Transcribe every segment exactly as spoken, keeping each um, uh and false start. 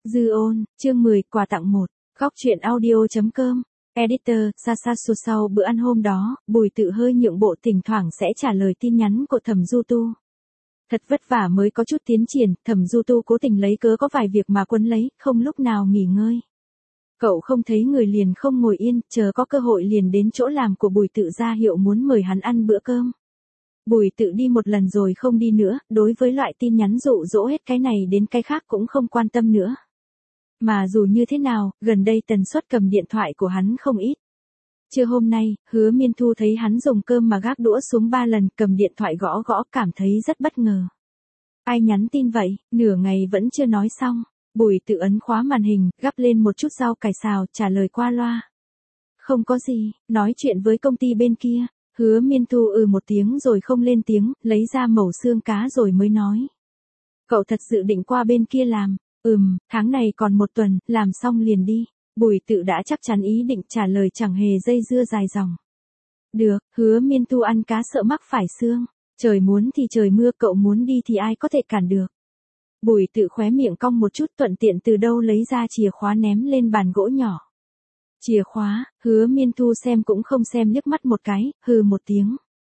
Dư ôn, chương mười, quà tặng một, góc truyện audio.com, editor, xa xa xua. Sau bữa ăn hôm đó, Bùi Tự hơi nhượng bộ, thỉnh thoảng sẽ trả lời tin nhắn của Thẩm Du Tu. Thật vất vả mới có chút tiến triển, Thẩm Du Tu cố tình lấy cớ có vài việc mà quấn lấy, không lúc nào nghỉ ngơi. Cậu không thấy người liền không ngồi yên, chờ có cơ hội liền đến chỗ làm của Bùi Tự ra hiệu muốn mời hắn ăn bữa cơm. Bùi Tự đi một lần rồi không đi nữa, đối với loại tin nhắn dụ dỗ hết cái này đến cái khác cũng không quan tâm nữa. Mà dù như thế nào, gần đây tần suất cầm điện thoại của hắn không ít. Trưa hôm nay, Hứa Miên Thu thấy hắn dùng cơm mà gác đũa xuống ba lần, cầm điện thoại gõ gõ, cảm thấy rất bất ngờ. Ai nhắn tin vậy, nửa ngày vẫn chưa nói xong. Bùi Tự ấn khóa màn hình, gắp lên một chút rau cải xào, trả lời qua loa. Không có gì, nói chuyện với công ty bên kia. Hứa Miên Thu ừ một tiếng rồi không lên tiếng, lấy ra mẩu xương cá rồi mới nói. Cậu thật sự định qua bên kia làm? Ừm, tháng này còn một tuần, làm xong liền đi. Bùi Tự đã chắc chắn ý định trả lời, chẳng hề dây dưa dài dòng. Được, Hứa Miên Thu ăn cá sợ mắc phải xương. Trời muốn thì trời mưa, cậu muốn đi thì ai có thể cản được. Bùi Tự khóe miệng cong một chút, thuận tiện từ đâu lấy ra chìa khóa ném lên bàn gỗ nhỏ. Chìa khóa, Hứa Miên Thu xem cũng không xem liếc mắt một cái, hừ một tiếng.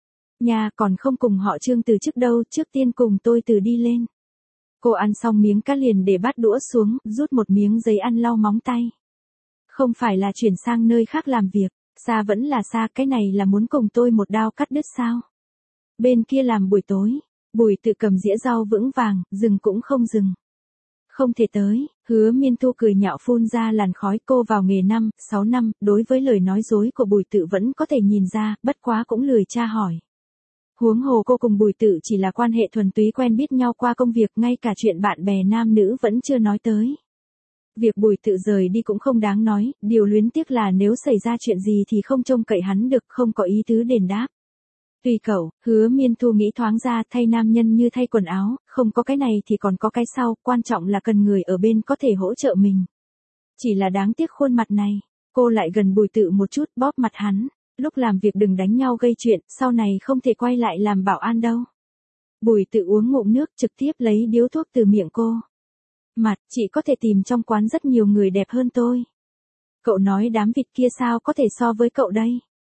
Nhà còn không cùng họ Trương từ trước đâu, trước tiên cùng tôi từ đi lên. Cô ăn xong miếng cá liền để bát đũa xuống, rút một miếng giấy ăn lau móng tay. Không phải là chuyển sang nơi khác làm việc, xa vẫn là xa, cái này là muốn cùng tôi một đao cắt đứt sao? Bên kia làm buổi tối, Bùi Tự cầm dĩa rau vững vàng, dừng cũng không dừng. Không thể tới, Hứa Miên Thu cười nhạo phun ra làn khói. Cô vào nghề năm, sáu năm, đối với lời nói dối của Bùi Tự vẫn có thể nhìn ra, bất quá cũng lười tra hỏi. Huống hồ cô cùng Bùi Tự chỉ là quan hệ thuần túy quen biết nhau qua công việc, ngay cả chuyện bạn bè nam nữ vẫn chưa nói tới. Việc Bùi Tự rời đi cũng không đáng nói, điều luyến tiếc là nếu xảy ra chuyện gì thì không trông cậy hắn được, không có ý tứ đền đáp. Tùy cậu, Hứa Miên Thu nghĩ thoáng ra, thay nam nhân như thay quần áo, không có cái này thì còn có cái sau, quan trọng là cần người ở bên có thể hỗ trợ mình. Chỉ là đáng tiếc khuôn mặt này, cô lại gần Bùi Tự một chút, bóp mặt hắn, lúc làm việc đừng đánh nhau gây chuyện, sau này không thể quay lại làm bảo an đâu. Bùi Tự uống ngụm nước, trực tiếp lấy điếu thuốc từ miệng cô. Mặt, chị có thể tìm trong quán rất nhiều người đẹp hơn tôi. Cậu nói đám vịt kia sao có thể so với cậu đây?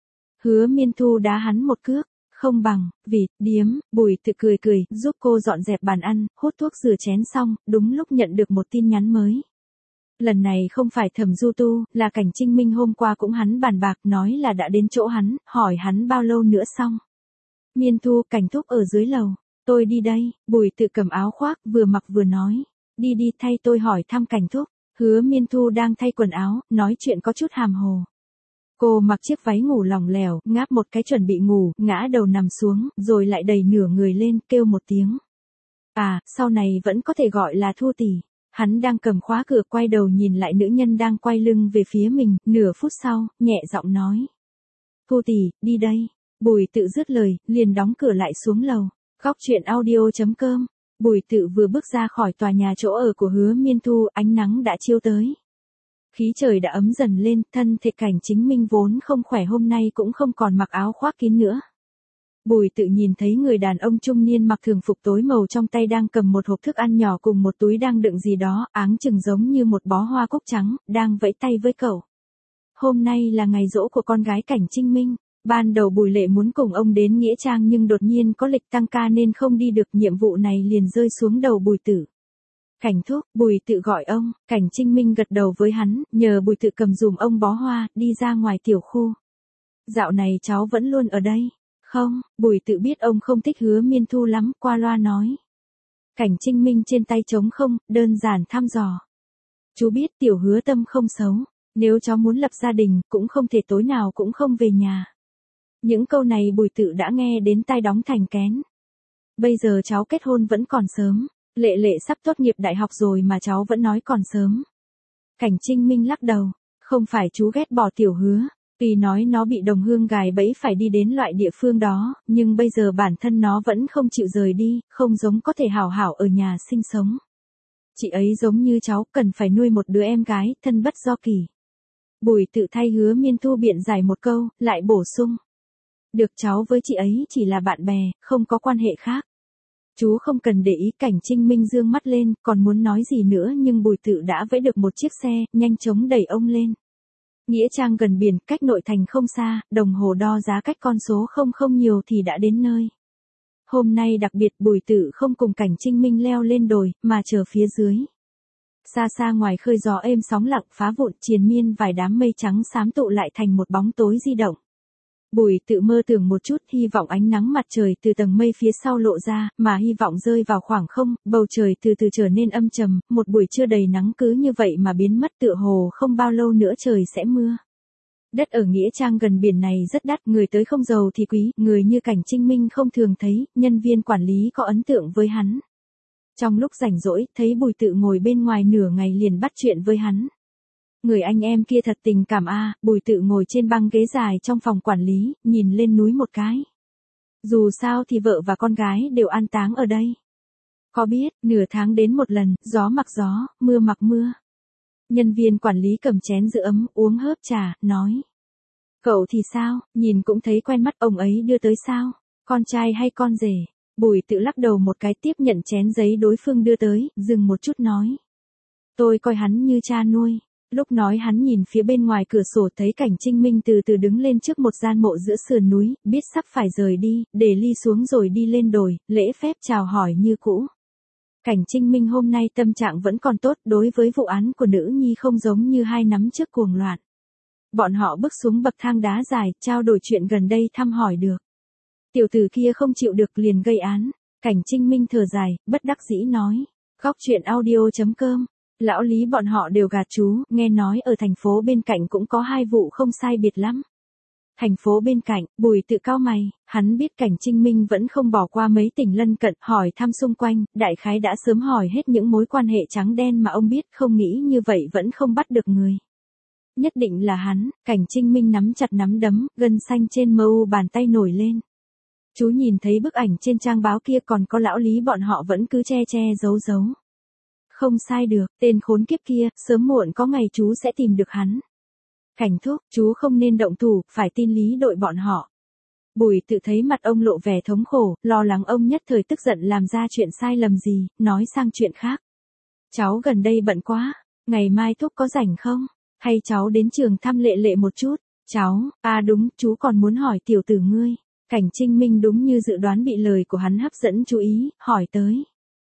Hứa Miên Thu đá hắn một cước. Không bằng, vịt, điếm. Bùi Tự cười cười, giúp cô dọn dẹp bàn ăn, hút thuốc rửa chén xong, đúng lúc nhận được một tin nhắn mới. Lần này không phải Thẩm Du Tu, là Cảnh Trinh Minh. Hôm qua cũng hắn bàn bạc, nói là đã đến chỗ hắn, hỏi hắn bao lâu nữa xong. Miên Thu, Cảnh thúc ở dưới lầu, tôi đi đây. Bùi Tự cầm áo khoác, vừa mặc vừa nói. Đi đi, thay tôi hỏi thăm Cảnh thúc. Hứa Miên Thu đang thay quần áo, nói chuyện có chút hàm hồ. Cô mặc chiếc váy ngủ lỏng lẻo, ngáp một cái chuẩn bị ngủ, ngã đầu nằm xuống, rồi lại đẩy nửa người lên, kêu một tiếng. À, sau này vẫn có thể gọi là Thu tỷ. Hắn đang cầm khóa cửa, quay đầu nhìn lại nữ nhân đang quay lưng về phía mình, nửa phút sau, nhẹ giọng nói. Thu tỷ, đi đây. Bùi Tự dứt lời, liền đóng cửa lại xuống lầu. Góc truyện audio.com. Bùi Tự vừa bước ra khỏi tòa nhà chỗ ở của Hứa Miên Thu, ánh nắng đã chiếu tới. Khí trời đã ấm dần lên, thân thể Cảnh Chính Minh vốn không khỏe hôm nay cũng không còn mặc áo khoác kín nữa. Bùi Tự nhìn thấy người đàn ông trung niên mặc thường phục tối màu, trong tay đang cầm một hộp thức ăn nhỏ cùng một túi đang đựng gì đó, áng chừng giống như một bó hoa cúc trắng, đang vẫy tay với cậu. Hôm nay là ngày giỗ của con gái Cảnh Trinh Minh. Ban đầu Bùi Lệ muốn cùng ông đến Nghĩa Trang nhưng đột nhiên có lịch tăng ca nên không đi được, nhiệm vụ này liền rơi xuống đầu Bùi Tự. Cảnh thúc, Bùi Tự gọi ông. Cảnh Trinh Minh gật đầu với hắn, nhờ Bùi Tự cầm dùm ông bó hoa, đi ra ngoài tiểu khu. Dạo này cháu vẫn luôn ở đây. Không, Bùi Tự biết ông không thích Hứa Miên Thu lắm, qua loa nói. Cảnh Trinh Minh trên tay trống không, đơn giản thăm dò. Chú biết tiểu Hứa tâm không xấu, nếu cháu muốn lập gia đình, cũng không thể tối nào cũng không về nhà. Những câu này Bùi Tự đã nghe đến tai đóng thành kén. Bây giờ cháu kết hôn vẫn còn sớm. Lệ Lệ sắp tốt nghiệp đại học rồi mà cháu vẫn nói còn sớm. Cảnh Trinh Minh lắc đầu. Không phải chú ghét bỏ tiểu Hứa. Tuy nói nó bị đồng hương gài bẫy phải đi đến loại địa phương đó, nhưng bây giờ bản thân nó vẫn không chịu rời đi, không giống có thể hảo hảo ở nhà sinh sống. Chị ấy giống như cháu, cần phải nuôi một đứa em gái, thân bất do kỳ. Bùi Tự thay Hứa Miên Thu biện giải một câu, lại bổ sung. Được, cháu với chị ấy chỉ là bạn bè, không có quan hệ khác. Chú không cần để ý. Cảnh Trinh Minh dương mắt lên, còn muốn nói gì nữa nhưng Bùi Tự đã vẫy được một chiếc xe, nhanh chóng đẩy ông lên. Nghĩa trang gần biển, cách nội thành không xa, đồng hồ đo giá cách con số không không nhiều thì đã đến nơi. Hôm nay đặc biệt Bùi Tự không cùng Cảnh Trinh Minh leo lên đồi, mà chờ phía dưới. Xa xa ngoài khơi gió êm sóng lặng phá vụn triền miên vài đám mây trắng xám tụ lại thành một bóng tối di động. Bùi Tự mơ tưởng một chút, hy vọng ánh nắng mặt trời từ tầng mây phía sau lộ ra, mà hy vọng rơi vào khoảng không, bầu trời từ từ trở nên âm trầm, một buổi trưa đầy nắng cứ như vậy mà biến mất, tựa hồ không bao lâu nữa trời sẽ mưa. Đất ở nghĩa trang gần biển này rất đắt, người tới không giàu thì quý, người như Cảnh Trinh Minh không thường thấy, nhân viên quản lý có ấn tượng với hắn. Trong lúc rảnh rỗi, thấy Bùi Tự ngồi bên ngoài nửa ngày liền bắt chuyện với hắn. Người anh em kia thật tình cảm a. À. Bùi Tự ngồi trên băng ghế dài trong phòng quản lý, nhìn lên núi một cái. Dù sao thì vợ và con gái đều an táng ở đây. Có biết, nửa tháng đến một lần, gió mặc gió, mưa mặc mưa. Nhân viên quản lý cầm chén giữ ấm, uống hớp trà, nói. Cậu thì sao, nhìn cũng thấy quen mắt, ông ấy đưa tới sao? Con trai hay con rể? Bùi Tự lắc đầu một cái, tiếp nhận chén giấy đối phương đưa tới, dừng một chút nói. Tôi coi hắn như cha nuôi. Lúc nói hắn nhìn phía bên ngoài cửa sổ thấy Cảnh Trinh Minh từ từ đứng lên trước một gian mộ giữa sườn núi, biết sắp phải rời đi, để ly xuống rồi đi lên đồi, lễ phép chào hỏi như cũ. Cảnh Trinh Minh hôm nay tâm trạng vẫn còn tốt, đối với vụ án của nữ nhi không giống như hai năm trước cuồng loạn. Bọn họ bước xuống bậc thang đá dài, trao đổi chuyện gần đây thăm hỏi được. Tiểu tử kia không chịu được liền gây án. Cảnh Trinh Minh thở dài, bất đắc dĩ nói. Góc truyện audio chấm com. Lão Lý bọn họ đều gạt chú, nghe nói ở thành phố bên cạnh cũng có hai vụ không sai biệt lắm. Thành phố bên cạnh, Bùi Tự cau mày, hắn biết Cảnh Trinh Minh vẫn không bỏ qua mấy tỉnh lân cận, hỏi thăm xung quanh, đại khái đã sớm hỏi hết những mối quan hệ trắng đen mà ông biết, không nghĩ như vậy vẫn không bắt được người. Nhất định là hắn. Cảnh Trinh Minh nắm chặt nắm đấm, gân xanh trên mờ u bàn tay nổi lên. Chú nhìn thấy bức ảnh trên trang báo kia, còn có lão Lý bọn họ vẫn cứ che che giấu giấu. Không sai được, tên khốn kiếp kia, sớm muộn có ngày chú sẽ tìm được hắn. Cảnh thúc, chú không nên động thủ, phải tin Lý đội bọn họ. Bùi Tự thấy mặt ông lộ vẻ thống khổ, lo lắng ông nhất thời tức giận làm ra chuyện sai lầm gì, nói sang chuyện khác. Cháu gần đây bận quá, ngày mai thúc có rảnh không? Hay cháu đến trường thăm Lệ Lệ một chút? Cháu, à đúng, chú còn muốn hỏi tiểu tử ngươi. Cảnh Trinh Minh đúng như dự đoán bị lời của hắn hấp dẫn chú ý, hỏi tới.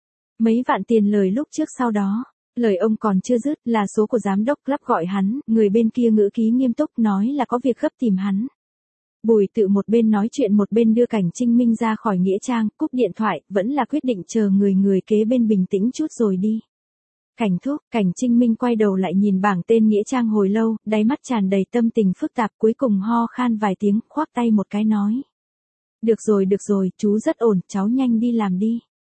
Mấy vạn tiền lời lúc trước sau đó, lời ông còn chưa dứt là số của giám đốc club gọi hắn, người bên kia ngữ khí nghiêm túc nói là có việc gấp tìm hắn. Bùi Tự một bên nói chuyện một bên đưa Cảnh Trinh Minh ra khỏi nghĩa trang, cúp điện thoại, vẫn là quyết định chờ người người kế bên bình tĩnh chút rồi đi. Cảnh thúc, Cảnh Trinh Minh quay đầu lại nhìn bảng tên nghĩa trang hồi lâu, đáy mắt tràn đầy tâm tình phức tạp, cuối cùng ho khan vài tiếng, khoác tay một cái nói. Được rồi được rồi, chú rất ổn, cháu nhanh đi làm đi.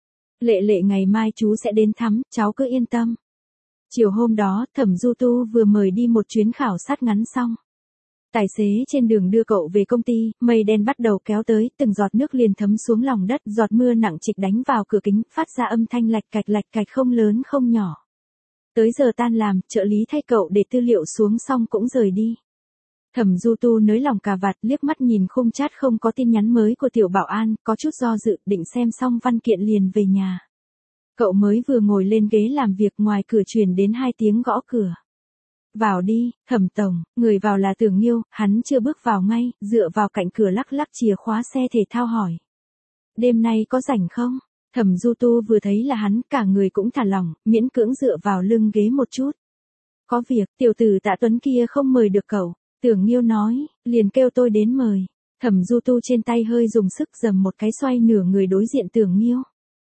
Lệ Lệ ngày mai chú sẽ đến thăm, cháu cứ yên tâm. Chiều hôm đó, Thẩm Du Tu vừa mời đi một chuyến khảo sát ngắn xong. Tài xế trên đường đưa cậu về công ty, mây đen bắt đầu kéo tới, từng giọt nước liền thấm xuống lòng đất, giọt mưa nặng trịch đánh vào cửa kính, phát ra âm thanh lạch cạch lạch cạch không lớn không nhỏ. Tới giờ tan làm, trợ lý thay cậu để tư liệu xuống xong cũng rời đi. Thẩm Du Tu nới lòng cà vạt, liếc mắt nhìn khung chat không có tin nhắn mới của Tiểu Bảo An, có chút do dự, định xem xong văn kiện liền về nhà. Cậu mới vừa ngồi lên ghế làm việc, ngoài cửa truyền đến hai tiếng gõ cửa. Vào đi, Thẩm tổng. Người vào là Tưởng Nghiêu, hắn chưa bước vào ngay, dựa vào cạnh cửa lắc lắc chìa khóa xe thể thao hỏi. Đêm nay có rảnh không? Thẩm Du Tu vừa thấy là hắn, cả người cũng thả lỏng, miễn cưỡng dựa vào lưng ghế một chút. Có việc, tiểu tử Tạ Tuấn kia không mời được cậu. Tưởng Nghiêu nói, liền kêu tôi đến mời. Thẩm Du Tu trên tay hơi dùng sức giầm một cái, xoay nửa người đối diện Tưởng Nghiêu.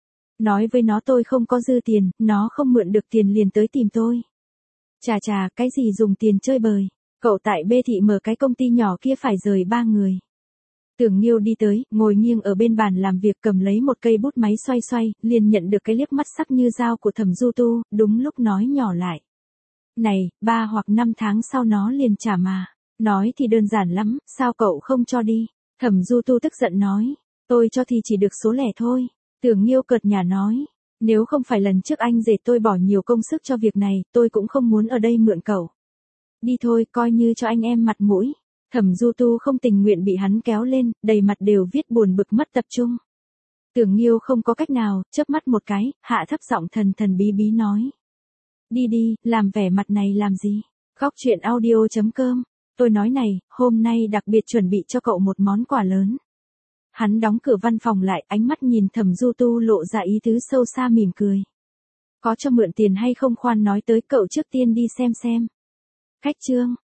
Nói với nó tôi không có dư tiền, nó không mượn được tiền liền tới tìm tôi. Chà chà, cái gì dùng tiền chơi bời. Cậu tại B thị mở cái công ty nhỏ kia phải rời ba người. Tưởng Nghiêu đi tới, ngồi nghiêng ở bên bàn làm việc, cầm lấy một cây bút máy xoay xoay, liền nhận được cái liếc mắt sắc như dao của Thẩm Du Tu, đúng lúc nói nhỏ lại. Này, ba hoặc năm tháng sau nó liền trả mà. Nói thì đơn giản lắm, sao cậu không cho đi? Thẩm Du Tu tức giận nói. Tôi cho thì chỉ được số lẻ thôi. Tưởng Nghiêu cợt nhả nói. Nếu không phải lần trước anh dệt tôi bỏ nhiều công sức cho việc này, tôi cũng không muốn ở đây mượn cậu. Đi thôi, coi như cho anh em mặt mũi. Thẩm Du Tu không tình nguyện bị hắn kéo lên, đầy mặt đều viết buồn bực mất tập trung. Tưởng Nghiêu không có cách nào, chớp mắt một cái, hạ thấp giọng thần thần bí bí nói. Đi đi, làm vẻ mặt này làm gì? Góc truyện audio chấm com. Tôi nói này, hôm nay đặc biệt chuẩn bị cho cậu một món quà lớn. Hắn đóng cửa văn phòng lại, ánh mắt nhìn Thẩm Du Tu lộ ra ý tứ sâu xa mỉm cười. Có cho mượn tiền hay không khoan nói tới, cậu trước tiên đi xem xem. Cách chương.